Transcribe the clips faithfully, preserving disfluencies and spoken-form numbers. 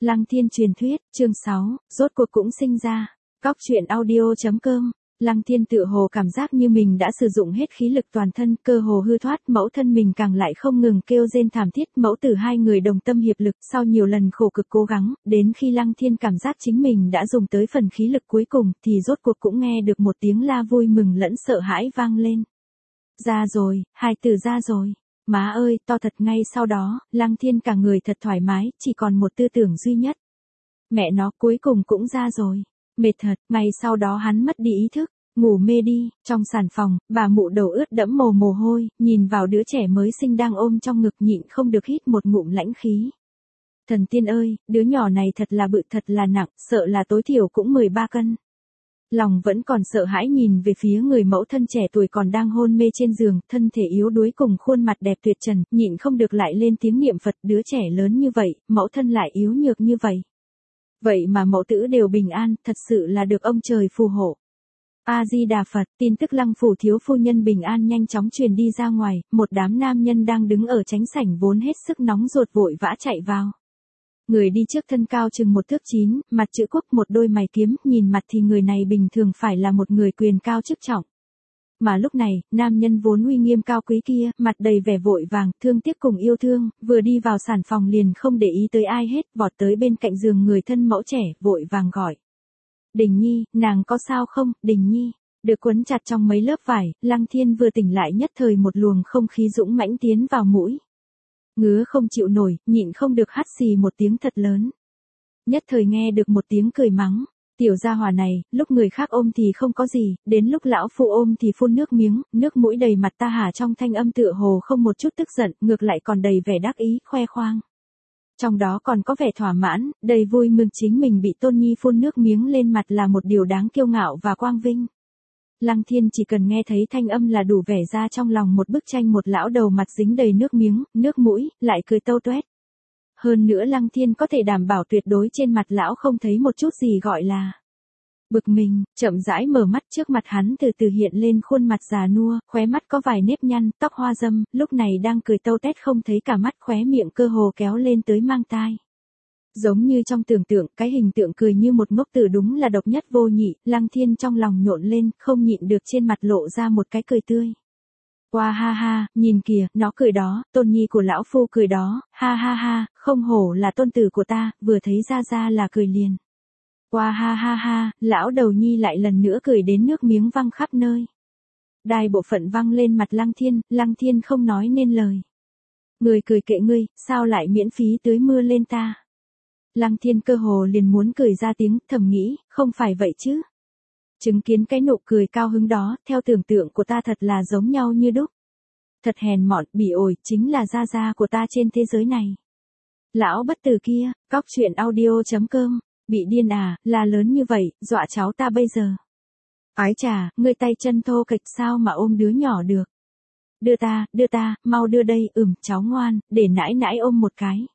Lăng Thiên truyền thuyết, chương sáu, rốt cuộc cũng sinh ra. Cóc truyện audio chấm com. Lăng Thiên tự hồ cảm giác như mình đã sử dụng hết khí lực toàn thân, cơ hồ hư thoát, mẫu thân mình càng lại không ngừng kêu rên thảm thiết, mẫu tử hai người đồng tâm hiệp lực, sau nhiều lần khổ cực cố gắng, đến khi Lăng Thiên cảm giác chính mình đã dùng tới phần khí lực cuối cùng, thì rốt cuộc cũng nghe được một tiếng la vui mừng lẫn sợ hãi vang lên. Ra rồi, hai tử ra rồi. Má ơi, to thật. Ngay sau đó, Lăng Thiên cả người thật thoải mái, chỉ còn một tư tưởng duy nhất. Mẹ nó, cuối cùng cũng ra rồi. Mệt thật. Ngay sau đó hắn mất đi ý thức, ngủ mê đi. Trong sản phòng, bà mụ đầu ướt đẫm mồ mồ hôi, nhìn vào đứa trẻ mới sinh đang ôm trong ngực, nhịn không được hít một ngụm lãnh khí. Thần tiên ơi, đứa nhỏ này thật là bự, thật là nặng, sợ là tối thiểu cũng mười ba cân. Lòng vẫn còn sợ hãi nhìn về phía người mẫu thân trẻ tuổi còn đang hôn mê trên giường, thân thể yếu đuối cùng khuôn mặt đẹp tuyệt trần, nhịn không được lại lên tiếng niệm Phật. Đứa trẻ lớn như vậy, mẫu thân lại yếu nhược như vậy. Vậy mà mẫu tử đều bình an, thật sự là được ông trời phù hộ. A-di-đà Phật. Tin tức Lăng phủ thiếu phu nhân bình an nhanh chóng truyền đi ra ngoài, một đám nam nhân đang đứng ở chánh sảnh vốn hết sức nóng ruột vội vã chạy vào. Người đi trước thân cao chừng một thước chín, mặt chữ quốc, một đôi mày kiếm, nhìn mặt thì người này bình thường phải là một người quyền cao chức trọng. Mà lúc này, nam nhân vốn uy nghiêm cao quý kia, mặt đầy vẻ vội vàng, thương tiếc cùng yêu thương, vừa đi vào sản phòng liền không để ý tới ai hết, vọt tới bên cạnh giường người thân mẫu trẻ, vội vàng gọi. Đình Nhi, nàng có sao không, Đình Nhi? Được quấn chặt trong mấy lớp vải, Lăng Thiên vừa tỉnh lại nhất thời một luồng không khí dũng mãnh tiến vào mũi. Ngứa không chịu nổi, nhịn không được hắt xì một tiếng thật lớn. Nhất thời nghe được một tiếng cười mắng. Tiểu gia hỏa này, lúc người khác ôm thì không có gì, đến lúc lão phu ôm thì phun nước miếng, nước mũi đầy mặt ta hả. Trong thanh âm tựa hồ không một chút tức giận, ngược lại còn đầy vẻ đắc ý, khoe khoang. Trong đó còn có vẻ thỏa mãn, đầy vui mừng chính mình bị Tôn Nhi phun nước miếng lên mặt là một điều đáng kiêu ngạo và quang vinh. Lăng Thiên chỉ cần nghe thấy thanh âm là đủ vẽ ra trong lòng một bức tranh một lão đầu mặt dính đầy nước miếng, nước mũi, lại cười tâu tuét. Hơn nữa Lăng Thiên có thể đảm bảo tuyệt đối trên mặt lão không thấy một chút gì gọi là bực mình. Chậm rãi mở mắt, trước mặt hắn từ từ hiện lên khuôn mặt già nua, khóe mắt có vài nếp nhăn, tóc hoa râm, lúc này đang cười tâu tét không thấy cả mắt, khóe miệng cơ hồ kéo lên tới mang tai. Giống như trong tưởng tượng, cái hình tượng cười như một ngốc tử đúng là độc nhất vô nhị. Lăng Thiên trong lòng nhộn lên, không nhịn được trên mặt lộ ra một cái cười tươi. Wow ha ha, nhìn kìa, nó cười đó, Tôn Nhi của lão phu cười đó, ha ha ha, không hổ là tôn tử của ta, vừa thấy ra ra là cười liền. Wow ha ha ha, lão đầu nhi lại lần nữa cười đến nước miếng văng khắp nơi. Đài bộ phận văng lên mặt Lăng Thiên, Lăng Thiên không nói nên lời. Người cười kệ ngươi, sao lại miễn phí tưới mưa lên ta? Lăng Thiên cơ hồ liền muốn cười ra tiếng, thầm nghĩ, không phải vậy chứ. Chứng kiến cái nụ cười cao hứng đó, theo tưởng tượng của ta thật là giống nhau như đúc. Thật hèn mọn, bỉ ổi, chính là gia gia của ta trên thế giới này. Lão bất tử kia, cóc truyện audio chấm com, bị điên à, là lớn như vậy, dọa cháu ta bây giờ. Ái chà, ngươi tay chân thô kệch sao mà ôm đứa nhỏ được. Đưa ta, đưa ta, mau đưa đây, ừm, cháu ngoan, để nãi nãi ôm một cái.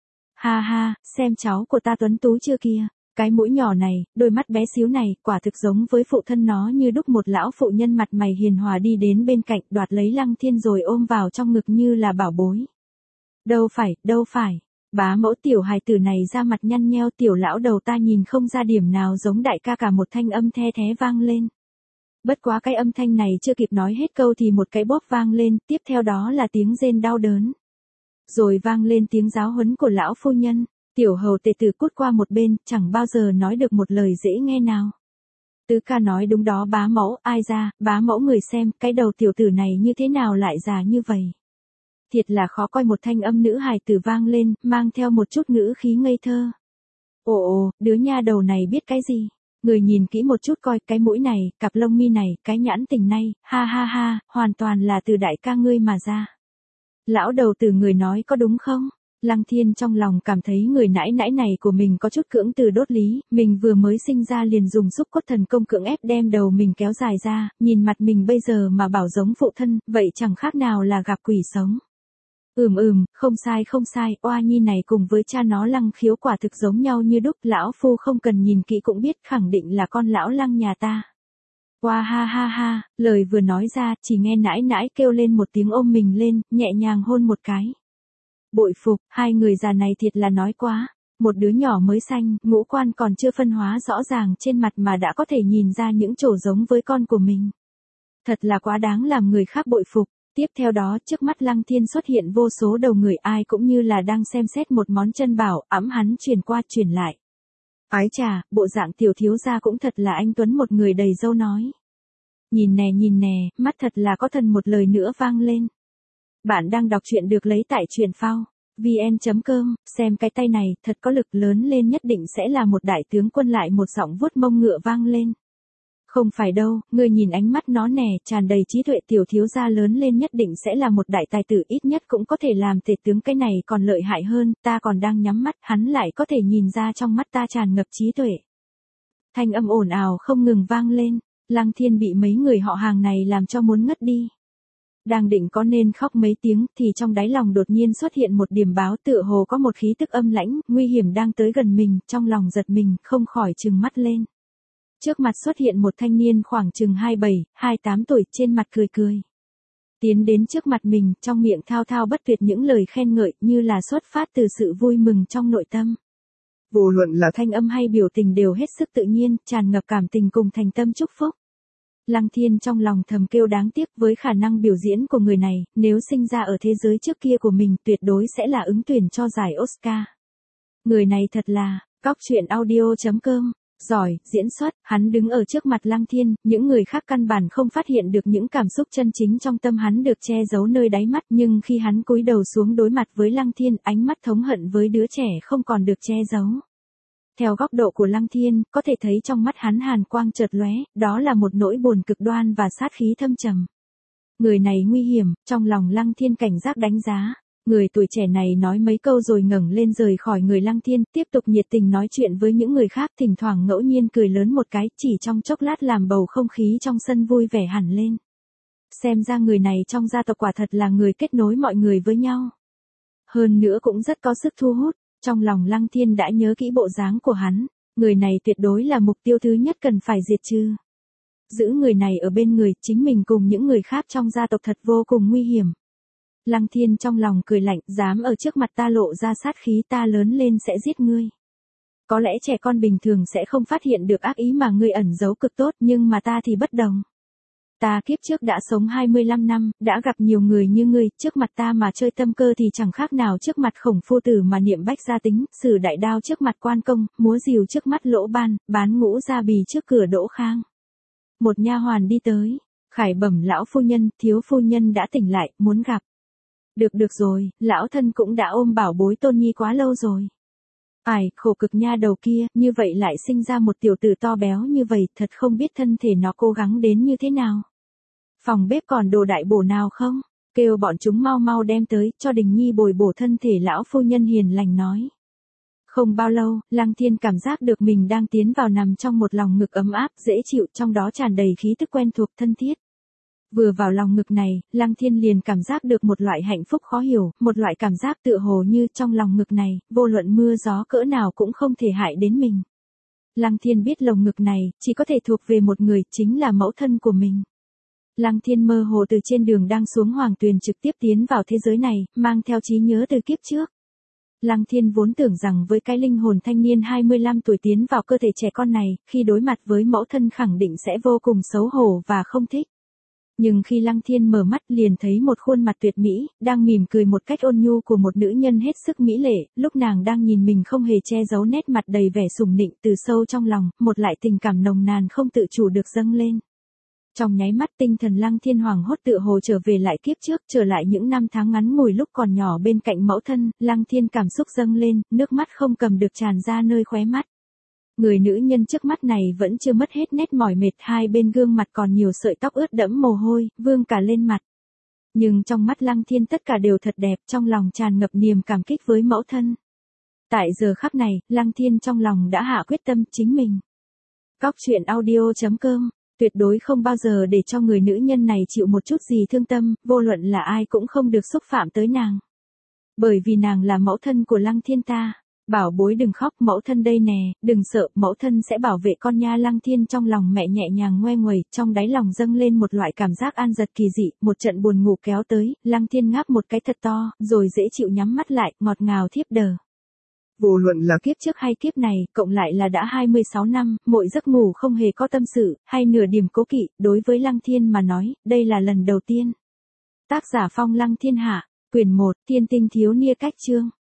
Ha ha, xem cháu của ta tuấn tú chưa kia. Cái mũi nhỏ này, đôi mắt bé xíu này, quả thực giống với phụ thân nó như đúc. Một lão phụ nhân mặt mày hiền hòa đi đến bên cạnh, đoạt lấy Lăng Thiên rồi ôm vào trong ngực như là bảo bối. Đâu phải, đâu phải. Bá mẫu, tiểu hài tử này ra mặt nhăn nheo, tiểu lão đầu ta nhìn không ra điểm nào giống đại ca cả. Một thanh âm the thé vang lên. Bất quá cái âm thanh này chưa kịp nói hết câu thì một cái bóp vang lên, tiếp theo đó là tiếng rên đau đớn. Rồi vang lên tiếng giáo huấn của lão phu nhân. Tiểu hầu tề tử cút qua một bên, chẳng bao giờ nói được một lời dễ nghe nào. Tứ ca nói đúng đó bá mẫu, ai ra, bá mẫu người xem, cái đầu tiểu tử này như thế nào lại già như vậy. Thiệt là khó coi. Một thanh âm nữ hài tử vang lên, mang theo một chút ngữ khí ngây thơ. Ồ ồ, đứa nha đầu này biết cái gì? Người nhìn kỹ một chút coi, cái mũi này, cặp lông mi này, cái nhãn tình này, ha ha ha, hoàn toàn là từ đại ca ngươi mà ra. Lão đầu tử người nói có đúng không? Lăng Thiên trong lòng cảm thấy người nãi nãi này của mình có chút cưỡng từ đốt lý, mình vừa mới sinh ra liền dùng xúc cốt thần công cưỡng ép đem đầu mình kéo dài ra, nhìn mặt mình bây giờ mà bảo giống phụ thân, vậy chẳng khác nào là gặp quỷ sống. Ừm ừm, không sai không sai, oa nhi này cùng với cha nó Lăng Khiếu quả thực giống nhau như đúc, lão phu không cần nhìn kỹ cũng biết khẳng định là con lão Lăng nhà ta. Wow ha ha ha, lời vừa nói ra, chỉ nghe nãi nãi kêu lên một tiếng ôm mình lên, nhẹ nhàng hôn một cái. Bội phục, hai người già này thiệt là nói quá. Một đứa nhỏ mới sanh, ngũ quan còn chưa phân hóa rõ ràng trên mặt mà đã có thể nhìn ra những chỗ giống với con của mình. Thật là quá đáng làm người khác bội phục. Tiếp theo đó, trước mắt Lăng Thiên xuất hiện vô số đầu người, ai cũng như là đang xem xét một món chân bảo, ẵm hắn truyền qua truyền lại. Ái chà, bộ dạng tiểu thiếu gia cũng thật là anh tuấn, một người đầy râu nói. Nhìn nè nhìn nè, mắt thật là có thần, một lời nữa vang lên. Bạn đang đọc truyện được lấy tại truyện phao vn chấm com, xem cái tay này, thật có lực, lớn lên nhất định sẽ là một đại tướng quân, lại một giọng vuốt mông ngựa vang lên. Không phải đâu, ngươi nhìn ánh mắt nó nè, tràn đầy trí tuệ, tiểu thiếu gia lớn lên nhất định sẽ là một đại tài tử, ít nhất cũng có thể làm tể tướng, cái này còn lợi hại hơn, ta còn đang nhắm mắt, hắn lại có thể nhìn ra trong mắt ta tràn ngập trí tuệ. Thanh âm ồn ào không ngừng vang lên, Lăng Thiên bị mấy người họ hàng này làm cho muốn ngất đi. Đang định có nên khóc mấy tiếng thì trong đáy lòng đột nhiên xuất hiện một điểm báo, tựa hồ có một khí tức âm lãnh, nguy hiểm đang tới gần mình, trong lòng giật mình, không khỏi trừng mắt lên. Trước mặt xuất hiện một thanh niên khoảng chừng hai mươi bảy, hai mươi tám tuổi, trên mặt cười cười. Tiến đến trước mặt mình, trong miệng thao thao bất tuyệt những lời khen ngợi, như là xuất phát từ sự vui mừng trong nội tâm. Vô luận là thanh âm hay biểu tình đều hết sức tự nhiên, tràn ngập cảm tình cùng thành tâm chúc phúc. Lăng Thiên trong lòng thầm kêu đáng tiếc, với khả năng biểu diễn của người này, nếu sinh ra ở thế giới trước kia của mình, tuyệt đối sẽ là ứng tuyển cho giải Oscar. Người này thật là, cóc truyện audio chấm com, giỏi, diễn xuất, hắn đứng ở trước mặt Lăng Thiên, những người khác căn bản không phát hiện được những cảm xúc chân chính trong tâm hắn được che giấu nơi đáy mắt, nhưng khi hắn cúi đầu xuống đối mặt với Lăng Thiên, ánh mắt thống hận với đứa trẻ không còn được che giấu. Theo góc độ của Lăng Thiên, có thể thấy trong mắt hắn hàn quang chợt lóe, đó là một nỗi buồn cực đoan và sát khí thâm trầm. Người này nguy hiểm, trong lòng Lăng Thiên cảnh giác đánh giá. Người tuổi trẻ này nói mấy câu rồi ngẩng lên rời khỏi người Lăng Thiên, tiếp tục nhiệt tình nói chuyện với những người khác, thỉnh thoảng ngẫu nhiên cười lớn một cái, chỉ trong chốc lát làm bầu không khí trong sân vui vẻ hẳn lên. Xem ra người này trong gia tộc quả thật là người kết nối mọi người với nhau. Hơn nữa cũng rất có sức thu hút. Trong lòng Lăng Thiên đã nhớ kỹ bộ dáng của hắn, người này tuyệt đối là mục tiêu thứ nhất cần phải diệt trừ. Giữ người này ở bên người, chính mình cùng những người khác trong gia tộc thật vô cùng nguy hiểm. Lăng Thiên trong lòng cười lạnh, dám ở trước mặt ta lộ ra sát khí, ta lớn lên sẽ giết ngươi. Có lẽ trẻ con bình thường sẽ không phát hiện được ác ý mà ngươi ẩn giấu cực tốt, nhưng mà ta thì bất đồng. Ta kiếp trước đã sống hai mươi lăm năm, đã gặp nhiều người như ngươi, trước mặt ta mà chơi tâm cơ thì chẳng khác nào trước mặt Khổng Phu Tử mà niệm bách gia tính, sử đại đao trước mặt Quan Công, múa rìu trước mắt Lỗ Ban, bán ngũ gia bì trước cửa Đỗ Khang. Một nha hoàn đi tới, khải bẩm lão phu nhân, thiếu phu nhân đã tỉnh lại, muốn gặp. Được được rồi, lão thân cũng đã ôm bảo bối Tôn Nhi quá lâu rồi. Ai, khổ cực nha đầu kia, như vậy lại sinh ra một tiểu tử to béo như vậy, thật không biết thân thể nó cố gắng đến như thế nào. Phòng bếp còn đồ đại bổ nào không? Kêu bọn chúng mau mau đem tới, cho Đình Nhi bồi bổ thân thể, lão phu nhân hiền lành nói. Không bao lâu, Lăng Thiên cảm giác được mình đang tiến vào nằm trong một lòng ngực ấm áp, dễ chịu, trong đó tràn đầy khí tức quen thuộc thân thiết. Vừa vào lòng ngực này, Lăng Thiên liền cảm giác được một loại hạnh phúc khó hiểu, một loại cảm giác tựa hồ như trong lòng ngực này, vô luận mưa gió cỡ nào cũng không thể hại đến mình. Lăng Thiên biết lồng ngực này, chỉ có thể thuộc về một người, chính là mẫu thân của mình. Lăng Thiên mơ hồ từ trên đường đang xuống Hoàng Tuyền trực tiếp tiến vào thế giới này, mang theo trí nhớ từ kiếp trước. Lăng Thiên vốn tưởng rằng với cái linh hồn thanh niên hai mươi lăm tuổi tiến vào cơ thể trẻ con này, khi đối mặt với mẫu thân khẳng định sẽ vô cùng xấu hổ và không thích. Nhưng khi Lăng Thiên mở mắt liền thấy một khuôn mặt tuyệt mỹ, đang mỉm cười một cách ôn nhu của một nữ nhân hết sức mỹ lệ, lúc nàng đang nhìn mình không hề che giấu nét mặt đầy vẻ sủng nịnh, từ sâu trong lòng, một lại tình cảm nồng nàn không tự chủ được dâng lên. Trong nháy mắt tinh thần Lăng Thiên hoảng hốt, tựa hồ trở về lại kiếp trước, trở lại những năm tháng ngắn ngủi lúc còn nhỏ bên cạnh mẫu thân, Lăng Thiên cảm xúc dâng lên, nước mắt không cầm được tràn ra nơi khóe mắt. Người nữ nhân trước mắt này vẫn chưa mất hết nét mỏi mệt, hai bên gương mặt còn nhiều sợi tóc ướt đẫm mồ hôi, vương cả lên mặt. Nhưng trong mắt Lăng Thiên tất cả đều thật đẹp, trong lòng tràn ngập niềm cảm kích với mẫu thân. Tại giờ khắc này, Lăng Thiên trong lòng đã hạ quyết tâm chính mình. Cóc truyện audio chấm com, tuyệt đối không bao giờ để cho người nữ nhân này chịu một chút gì thương tâm, vô luận là ai cũng không được xúc phạm tới nàng. Bởi vì nàng là mẫu thân của Lăng Thiên ta. Bảo bối đừng khóc, mẫu thân đây nè, đừng sợ, mẫu thân sẽ bảo vệ con nha. Lăng Thiên trong lòng mẹ nhẹ nhàng ngoe nguẩy, trong đáy lòng dâng lên một loại cảm giác an giật kỳ dị, một trận buồn ngủ kéo tới, Lăng Thiên ngáp một cái thật to, rồi dễ chịu nhắm mắt lại, ngọt ngào thiếp đờ. Vô luận là kiếp trước hay kiếp này, cộng lại là đã hai mươi sáu năm, mỗi giấc ngủ không hề có tâm sự, hay nửa điểm cố kỵ, đối với Lăng Thiên mà nói, đây là lần đầu tiên. Tác giả Phong Lăng Thiên Hạ, quyển một, Thiên Tinh Thiếu Niên Cách Chương.